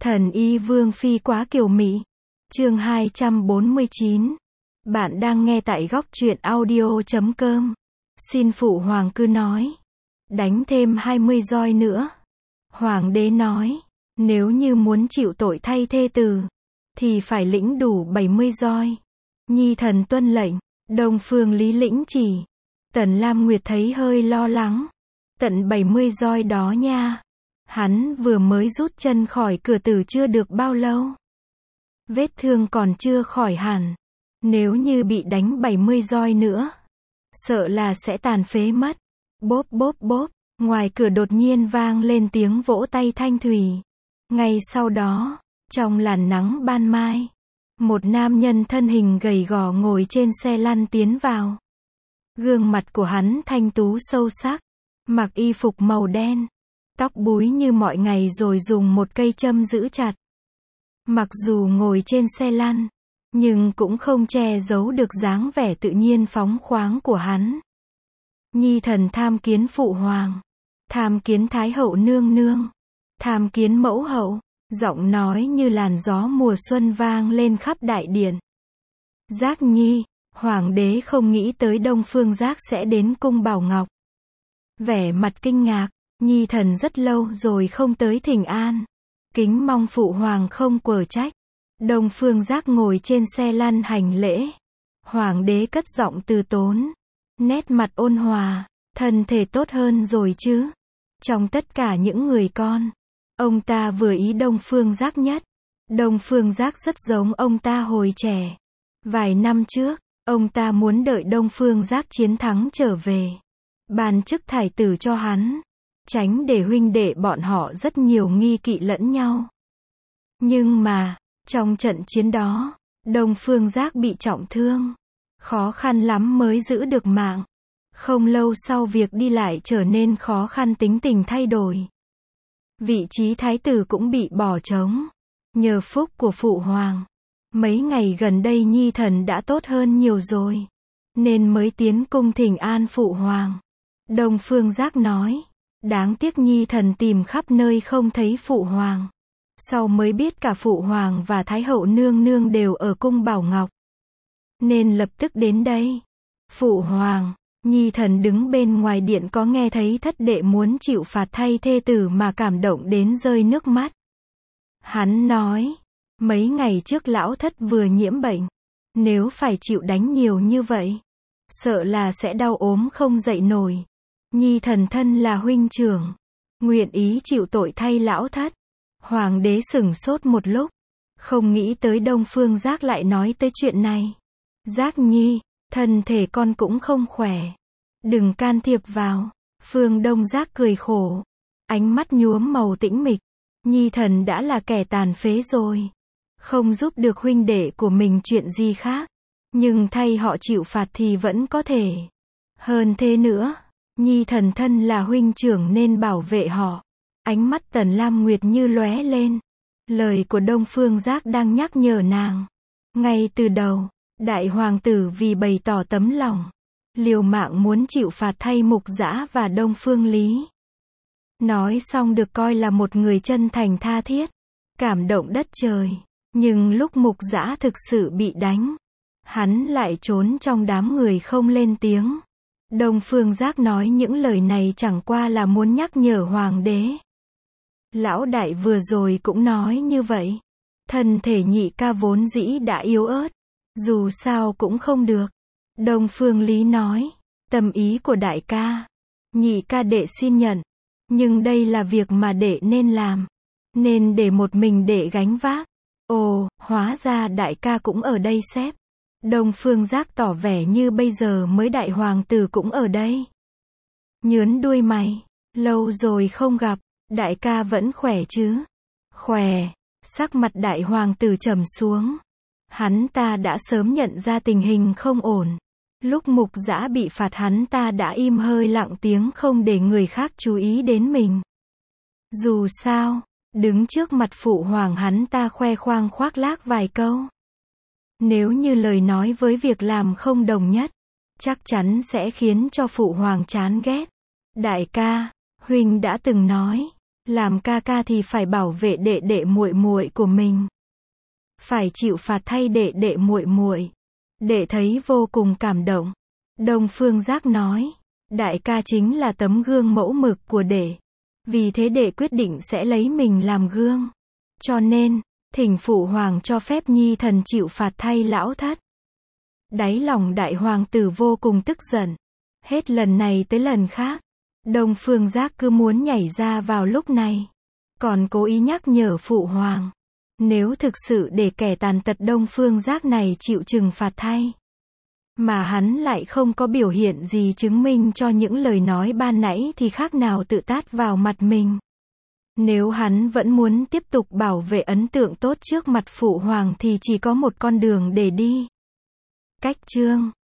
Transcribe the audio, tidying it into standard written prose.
Thần y vương phi quá kiều mị. Chương 249. Bạn đang nghe tại góc truyện audio.com. Xin phụ hoàng cứ nói. Đánh thêm 20 roi nữa. Hoàng đế nói, nếu như muốn chịu tội thay thê tử, thì phải lĩnh đủ 70 roi. Nhi thần tuân lệnh. Đông Phương Lý lĩnh chỉ. Tần Lam Nguyệt thấy hơi lo lắng. Tận 70 roi đó nha. Hắn vừa mới rút chân khỏi cửa tử chưa được bao lâu. Vết thương còn chưa khỏi hẳn. Nếu như bị đánh 70 roi nữa, sợ là sẽ tàn phế mất. Bốp bốp bốp, ngoài cửa đột nhiên vang lên tiếng vỗ tay thanh thủy. Ngay sau đó, trong làn nắng ban mai, một nam nhân thân hình gầy gò ngồi trên xe lăn tiến vào. Gương mặt của hắn thanh tú sâu sắc, mặc y phục màu đen, tóc búi như mọi ngày rồi dùng một cây châm giữ chặt. Mặc dù ngồi trên xe lăn, nhưng cũng không che giấu được dáng vẻ tự nhiên phóng khoáng của hắn. Nhi thần tham kiến phụ hoàng, tham kiến thái hậu nương nương, tham kiến mẫu hậu. Giọng nói như làn gió mùa xuân vang lên khắp đại điện. Giác Nhi, hoàng đế không nghĩ tới Đông Phương Giác sẽ đến cung Bảo Ngọc. Vẻ mặt kinh ngạc, Nhi thần rất lâu rồi không tới thỉnh an. Kính mong phụ hoàng không quở trách. Đông Phương Giác ngồi trên xe lăn hành lễ. Hoàng đế cất giọng từ tốn, nét mặt ôn hòa, thân thể tốt hơn rồi chứ. Trong tất cả những người con, ông ta vừa ý Đông Phương Giác nhất. Đông Phương Giác rất giống ông ta hồi trẻ. Vài năm trước, ông ta muốn đợi Đông Phương Giác chiến thắng trở về, ban chức thái tử cho hắn, tránh để huynh đệ bọn họ rất nhiều nghi kỵ lẫn nhau. Nhưng mà, trong trận chiến đó, Đông Phương Giác bị trọng thương, khó khăn lắm mới giữ được mạng. Không lâu sau việc đi lại trở nên khó khăn, tính tình thay đổi. Vị trí thái tử cũng bị bỏ trống. Nhờ phúc của phụ hoàng, mấy ngày gần đây Nhi thần đã tốt hơn nhiều rồi, nên mới tiến cung thỉnh an phụ hoàng. Đông Phương Giác nói, đáng tiếc Nhi thần tìm khắp nơi không thấy phụ hoàng. Sau mới biết cả phụ hoàng và thái hậu nương nương đều ở cung Bảo Ngọc, nên lập tức đến đây. Phụ hoàng, Nhi thần đứng bên ngoài điện có nghe thấy thất đệ muốn chịu phạt thay thê tử mà cảm động đến rơi nước mắt. Hắn nói, mấy ngày trước lão thất vừa nhiễm bệnh, nếu phải chịu đánh nhiều như vậy, sợ là sẽ đau ốm không dậy nổi. Nhi thần thân là huynh trưởng, nguyện ý chịu tội thay lão thất. Hoàng đế sửng sốt một lúc, không nghĩ tới Đông Phương Giác lại nói tới chuyện này. Giác Nhi, thân thể con cũng không khỏe, đừng can thiệp vào. Phương Đông Giác cười khổ, ánh mắt nhuốm màu tĩnh mịch. Nhi thần đã là kẻ tàn phế rồi, không giúp được huynh đệ của mình chuyện gì khác, nhưng thay họ chịu phạt thì vẫn có thể. Hơn thế nữa, Nhi thần thân là huynh trưởng nên bảo vệ họ. Ánh mắt Tần Lam Nguyệt như lóe lên. Lời của Đông Phương Giác đang nhắc nhở nàng. Ngay từ đầu, đại hoàng tử vì bày tỏ tấm lòng, liều mạng muốn chịu phạt thay Mục Dã và Đông Phương Lý. Nói xong được coi là một người chân thành tha thiết, cảm động đất trời. Nhưng lúc Mục Dã thực sự bị đánh, hắn lại trốn trong đám người không lên tiếng. Đông Phương Giác nói những lời này chẳng qua là muốn nhắc nhở hoàng đế. Lão đại vừa rồi cũng nói như vậy. Thân thể nhị ca vốn dĩ đã yếu ớt, dù sao cũng không được. Đông Phương Lý nói, tâm ý của đại ca, nhị ca đệ xin nhận. Nhưng đây là việc mà đệ nên làm, nên để một mình đệ gánh vác. Ồ, hóa ra đại ca cũng ở đây xếp. Đông Phương Giác tỏ vẻ như bây giờ mới đại hoàng tử cũng ở đây. Nhớn đuôi mày, lâu rồi không gặp, đại ca vẫn khỏe chứ? Khỏe. Sắc mặt đại hoàng tử trầm xuống. Hắn ta đã sớm nhận ra tình hình không ổn. Lúc Mục Dã bị phạt hắn ta đã im hơi lặng tiếng không để người khác chú ý đến mình. Dù sao, đứng trước mặt phụ hoàng hắn ta khoe khoang khoác lác vài câu. Nếu như lời nói với việc làm không đồng nhất, chắc chắn sẽ khiến cho phụ hoàng chán ghét. Đại ca, huynh đã từng nói, Làm ca ca thì phải bảo vệ đệ đệ muội muội của mình. Phải chịu phạt thay đệ đệ muội muội. Đệ thấy vô cùng cảm động. Đông Phương Giác nói, đại ca chính là tấm gương mẫu mực của đệ. Vì thế đệ quyết định sẽ lấy mình làm gương. Cho nên, thỉnh phụ hoàng cho phép nhi thần chịu phạt thay lão thất. Đáy lòng đại hoàng tử vô cùng tức giận. Hết lần này tới lần khác, Đông Phương Giác cứ muốn nhảy ra vào lúc này. Còn cố ý nhắc nhở phụ hoàng. Nếu thực sự để kẻ tàn tật Đông Phương Giác này chịu trừng phạt thay. Mà hắn lại không có biểu hiện gì chứng minh cho những lời nói ban nãy thì khác nào tự tát vào mặt mình. Nếu hắn vẫn muốn tiếp tục bảo vệ ấn tượng tốt trước mặt phụ hoàng thì chỉ có một con đường để đi. Cách chương